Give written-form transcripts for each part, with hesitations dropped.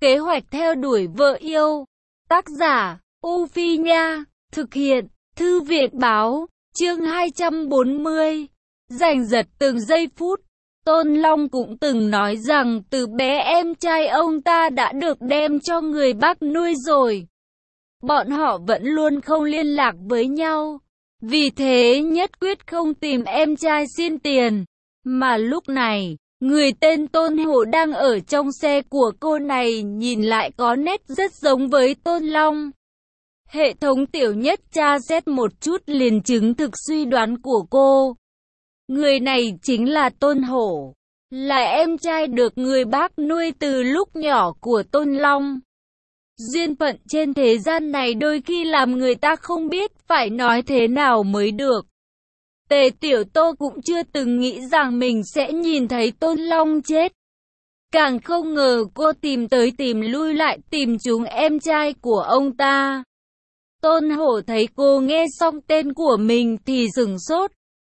Kế hoạch theo đuổi vợ yêu. Tác giả, U Phi Nha. Thực hiện, Thư viện Báo. Chương 240. Giành giật từng giây phút. Tôn Long cũng từng nói rằng từ bé em trai ông ta đã được đem cho người bác nuôi rồi. Bọn họ vẫn luôn không liên lạc với nhau. Vì thế nhất quyết không tìm em trai xin tiền. Mà lúc này, người tên Tôn Hổ đang ở trong xe của cô này nhìn lại có nét rất giống với Tôn Long. Hệ thống tiểu nhất tra xét một chút liền chứng thực suy đoán của cô. Người này chính là Tôn Hổ, là em trai được người bác nuôi từ lúc nhỏ của Tôn Long. Duyên phận trên thế gian này đôi khi làm người ta không biết phải nói thế nào mới được. Tề Tiểu Tô cũng chưa từng nghĩ rằng mình sẽ nhìn thấy Tôn Long chết. Càng không ngờ cô tìm tới tìm lui lại tìm chúng em trai của ông ta. Tôn Hổ thấy cô nghe xong tên của mình thì sửng sốt.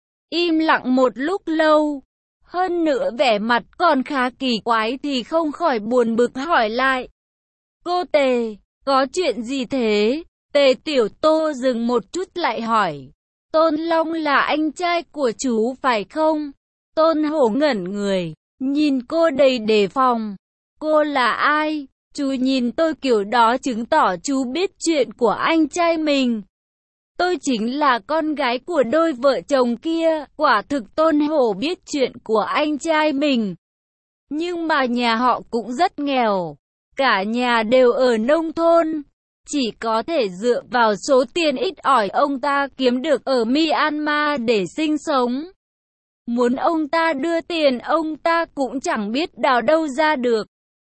Im lặng một lúc lâu. Hơn nữa vẻ mặt còn khá kỳ quái thì không khỏi buồn bực hỏi lại. Cô Tề, có chuyện gì thế? Tề Tiểu Tô dừng một chút lại hỏi. Tôn Long là anh trai của chú phải không? Tôn Hổ ngẩn người, nhìn cô đầy đề phòng. Cô là ai? Chú nhìn tôi kiểu đó chứng tỏ chú biết chuyện của anh trai mình. Tôi chính là con gái của đôi vợ chồng kia. Quả thực Tôn Hổ biết chuyện của anh trai mình. Nhưng mà nhà họ cũng rất nghèo. Cả nhà đều ở nông thôn. Chỉ có thể dựa vào số tiền ít ỏi ông ta kiếm được ở Myanmar để sinh sống. Muốn ông ta đưa tiền ông ta cũng chẳng biết đào đâu ra được.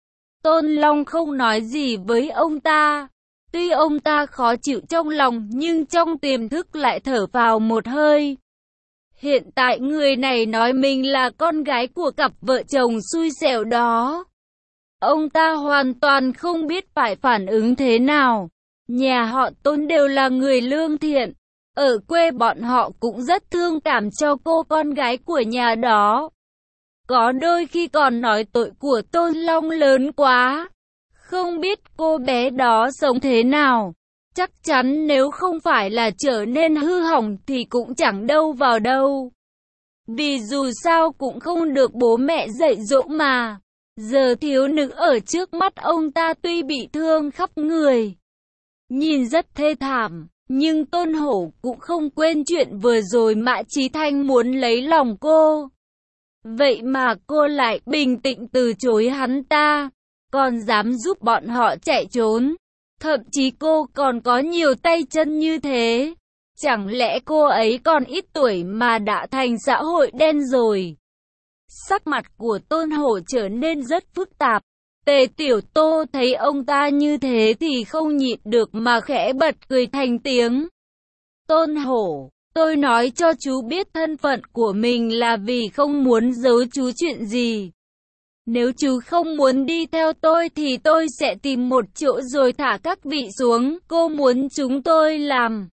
Tôn Long không nói gì với ông ta. Tuy ông ta khó chịu trong lòng nhưng trong tiềm thức lại thở vào một hơi. Hiện tại người này nói mình là con gái của cặp vợ chồng xui xẻo đó. Ông ta hoàn toàn không biết phải phản ứng thế nào. Nhà họ Tôn đều là người lương thiện. Ở quê bọn họ cũng rất thương cảm cho cô con gái của nhà đó. Có đôi khi còn nói tội của Tôn Long lớn quá. Không biết cô bé đó sống thế nào. Chắc chắn nếu không phải là trở nên hư hỏng thì cũng chẳng đâu vào đâu. Vì dù sao cũng không được bố mẹ dạy dỗ mà. Giờ thiếu nữ ở trước mắt ông ta tuy bị thương khắp người, nhìn rất thê thảm, nhưng Tôn Hổ cũng không quên chuyện vừa rồi Mã Chí Thanh muốn lấy lòng cô. Vậy mà cô lại bình tĩnh từ chối hắn ta, còn dám giúp bọn họ chạy trốn. Thậm chí cô còn có nhiều tay chân như thế. Chẳng lẽ cô ấy còn ít tuổi mà đã thành xã hội đen rồi? Sắc mặt của Tôn Hổ trở nên rất phức tạp. Tề Tiểu Tô thấy ông ta như thế thì không nhịn được mà khẽ bật cười thành tiếng. Tôn Hổ, tôi nói cho chú biết thân phận của mình là vì không muốn giấu chú chuyện gì. Nếu chú không muốn đi theo tôi thì tôi sẽ tìm một chỗ rồi thả các vị xuống. Cô muốn chúng tôi làm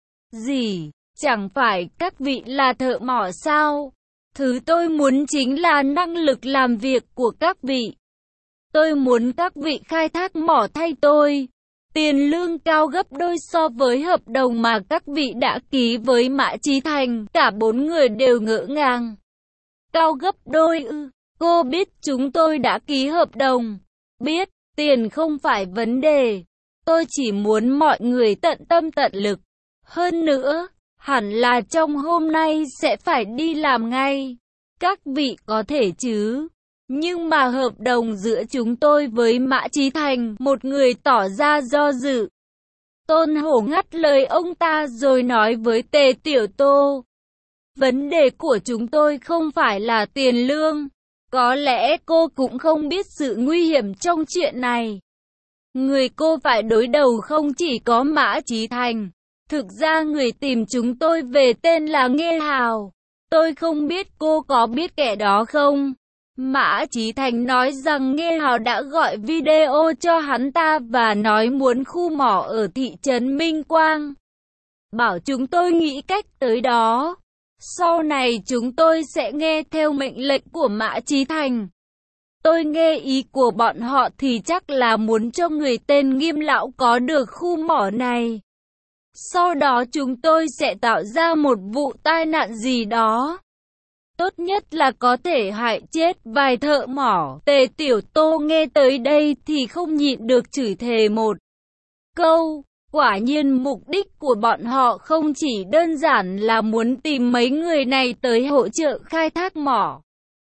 gì? Chẳng phải các vị là thợ mỏ sao? Thứ tôi muốn chính là năng lực làm việc của các vị. Tôi muốn các vị khai thác mỏ thay tôi. Tiền lương cao gấp đôi so với hợp đồng mà các vị đã ký với Mã Chí Thành. Cả bốn người đều ngỡ ngàng. Cao gấp đôi ư? Cô biết chúng tôi đã ký hợp đồng. Biết, tiền không phải vấn đề. Tôi chỉ muốn mọi người tận tâm tận lực. Hơn nữa, hẳn là trong hôm nay sẽ phải đi làm ngay. Các vị có thể chứ? Nhưng mà hợp đồng giữa chúng tôi với Mã Chí Thành, một người tỏ ra do dự. Tôn Hổ ngắt lời ông ta rồi nói với Tề Tiểu Tô. Vấn đề của chúng tôi không phải là tiền lương. Có lẽ cô cũng không biết sự nguy hiểm trong chuyện này. Người cô phải đối đầu không chỉ có Mã Chí Thành. Thực ra người tìm chúng tôi về tên là Nghê Hào. Tôi không biết cô có biết kẻ đó không? Mã Chí Thành nói rằng Nghê Hào đã gọi video cho hắn ta và nói muốn khu mỏ ở thị trấn Minh Quang. Bảo chúng tôi nghĩ cách tới đó. Sau này chúng tôi sẽ nghe theo mệnh lệnh của Mã Chí Thành. Tôi nghe ý của bọn họ thì chắc là muốn cho người tên Nghiêm lão có được khu mỏ này. Sau đó chúng tôi sẽ tạo ra một vụ tai nạn gì đó. Tốt nhất là có thể hại chết vài thợ mỏ. Tề Tiểu Tô nghe tới đây thì không nhịn được chửi thề một câu. Quả nhiên mục đích của bọn họ không chỉ đơn giản là muốn tìm mấy người này tới hỗ trợ khai thác mỏ.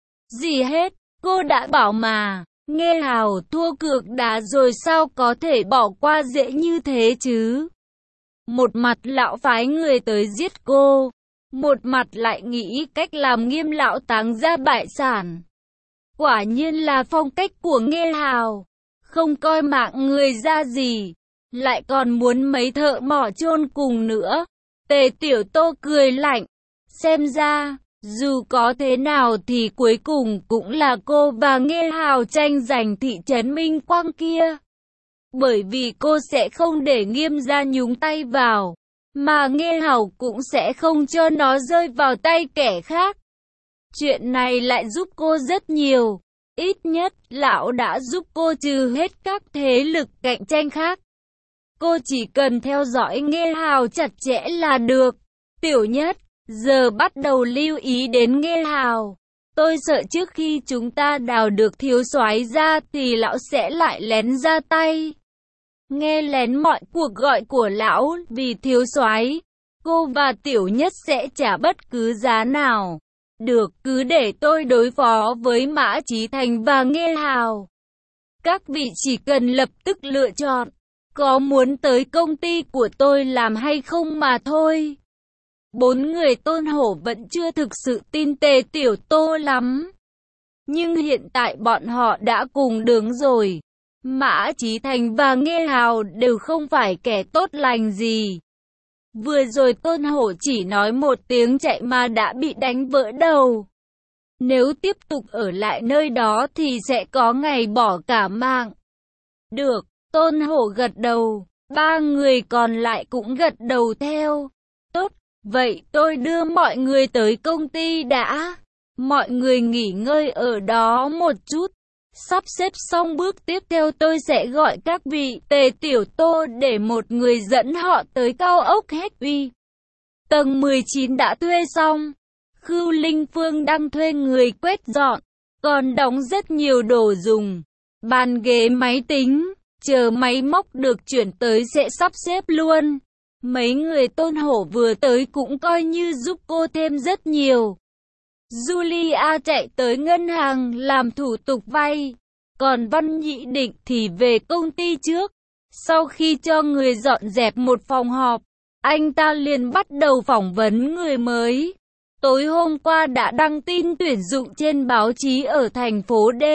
Gì hết, cô đã bảo mà, Nghe Hào thua cược đá rồi sao có thể bỏ qua dễ như thế chứ. Một mặt lão phái người tới giết cô, một mặt lại nghĩ cách làm Nghiêm lão táng ra bại sản. Quả nhiên là phong cách của Nghe Hào, không coi mạng người ra gì, lại còn muốn mấy thợ mỏ chôn cùng nữa. Tề Tiểu Tô cười lạnh, xem ra, dù có thế nào thì cuối cùng cũng là cô và Nghe Hào tranh giành thị trấn Minh Quang kia. Bởi vì cô sẽ không để Nghiêm gia nhúng tay vào, mà Nghe Hào cũng sẽ không cho nó rơi vào tay kẻ khác. Chuyện này lại giúp cô rất nhiều, ít nhất lão đã giúp cô trừ hết các thế lực cạnh tranh khác. Cô chỉ cần theo dõi Nghe Hào chặt chẽ là được. Tiểu Nhất, giờ bắt đầu lưu ý đến Nghe Hào. Tôi sợ trước khi chúng ta đào được thiếu soái ra thì lão sẽ lại lén ra tay. Nghe lén mọi cuộc gọi của lão vì thiếu soái, cô và Tiểu Nhất sẽ trả bất cứ giá nào. Được, cứ để tôi đối phó với Mã Chí Thành và Nghe Hào. Các vị chỉ cần lập tức lựa chọn, có muốn tới công ty của tôi làm hay không mà thôi. Bốn người Tôn Hổ vẫn chưa thực sự tin Tề Tiểu Tô lắm. Nhưng hiện tại bọn họ đã cùng đường rồi. Mã Chí Thành và Nghe Hào đều không phải kẻ tốt lành gì. Vừa rồi Tôn Hổ chỉ nói một tiếng chạy mà đã bị đánh vỡ đầu. Nếu tiếp tục ở lại nơi đó thì sẽ có ngày bỏ cả mạng. Được, Tôn Hổ gật đầu, ba người còn lại cũng gật đầu theo. Tốt, vậy tôi đưa mọi người tới công ty đã. Mọi người nghỉ ngơi ở đó một chút. Sắp xếp xong bước tiếp theo tôi sẽ gọi các vị. Tề Tiểu Tô để một người dẫn họ tới cao ốc Hết Uy. Tầng 19 đã thuê xong. Khưu Linh Phương đang thuê người quét dọn, còn đóng rất nhiều đồ dùng. Bàn ghế máy tính, chờ máy móc được chuyển tới sẽ sắp xếp luôn. Mấy người Tôn Hổ vừa tới cũng coi như giúp cô thêm rất nhiều. Julia chạy tới ngân hàng làm thủ tục vay, còn Văn Nhị Định thì về công ty trước. Sau khi cho người dọn dẹp một phòng họp, anh ta liền bắt đầu phỏng vấn người mới. Tối hôm qua đã đăng tin tuyển dụng trên báo chí ở thành phố D.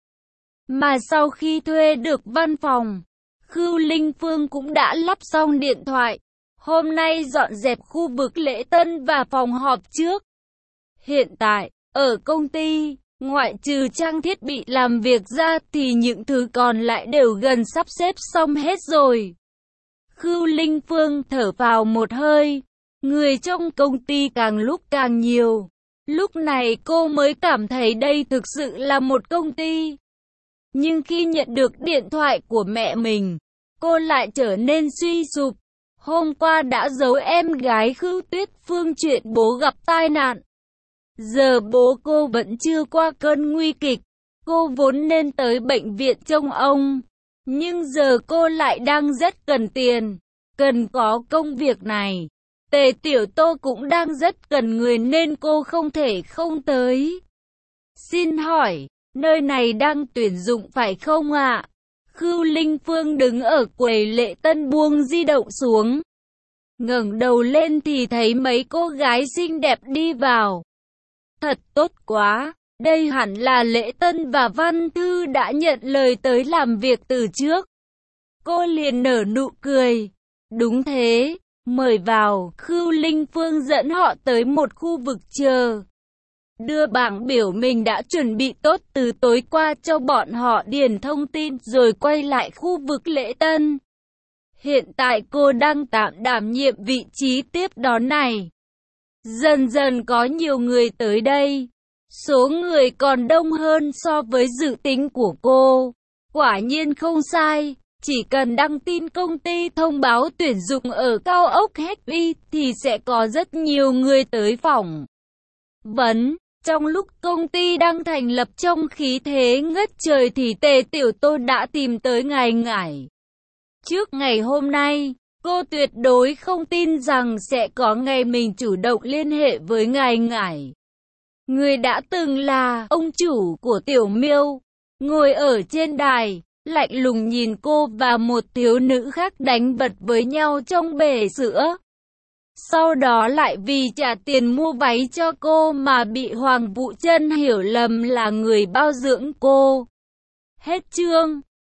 Mà sau khi thuê được văn phòng, Khưu Linh Phương cũng đã lắp xong điện thoại. Hôm nay dọn dẹp khu vực lễ tân và phòng họp trước. Hiện tại, ở công ty, ngoại trừ trang thiết bị làm việc ra thì những thứ còn lại đều gần sắp xếp xong hết rồi. Khưu Linh Phương thở vào một hơi. Người trong công ty càng lúc càng nhiều. Lúc này cô mới cảm thấy đây thực sự là một công ty. Nhưng khi nhận được điện thoại của mẹ mình, cô lại trở nên suy sụp. Hôm qua đã giấu em gái Khưu Tuyết Phương chuyện bố gặp tai nạn. Giờ bố cô vẫn chưa qua cơn nguy kịch. Cô vốn nên tới bệnh viện trông ông. Nhưng giờ cô lại đang rất cần tiền. Cần có công việc này. Tề Tiểu Tô cũng đang rất cần người nên cô không thể không tới. Xin hỏi, nơi này đang tuyển dụng phải không ạ? Khưu Linh Phương đứng ở quầy lễ tân buông di động xuống. Ngẩng đầu lên thì thấy mấy cô gái xinh đẹp đi vào. Thật tốt quá, đây hẳn là Lễ Tân và Văn Thư đã nhận lời tới làm việc từ trước. Cô liền nở nụ cười. Đúng thế, mời vào. Khưu Linh Phương dẫn họ tới một khu vực chờ. Đưa bảng biểu mình đã chuẩn bị tốt từ tối qua cho bọn họ điền thông tin rồi quay lại khu vực lễ tân. Hiện tại cô đang tạm đảm nhiệm vị trí tiếp đón này. Dần dần có nhiều người tới đây. Số người còn đông hơn so với dự tính của cô. Quả nhiên không sai, chỉ cần đăng tin công ty thông báo tuyển dụng ở cao ốc Happy thì sẽ có rất nhiều người tới phỏng vấn. Trong lúc công ty đang thành lập trong khí thế ngất trời thì Tề Tiểu Tôn đã tìm tới Ngải Ngải. Trước ngày hôm nay, cô tuyệt đối không tin rằng sẽ có ngày mình chủ động liên hệ với Ngải Ngải. Người đã từng là ông chủ của Tiểu Miêu, ngồi ở trên đài, lạnh lùng nhìn cô và một thiếu nữ khác đánh bật với nhau trong bể sữa. Sau đó lại vì trả tiền mua váy cho cô mà bị Hoàng Vũ Trân hiểu lầm là người bao dưỡng cô. Hết chương.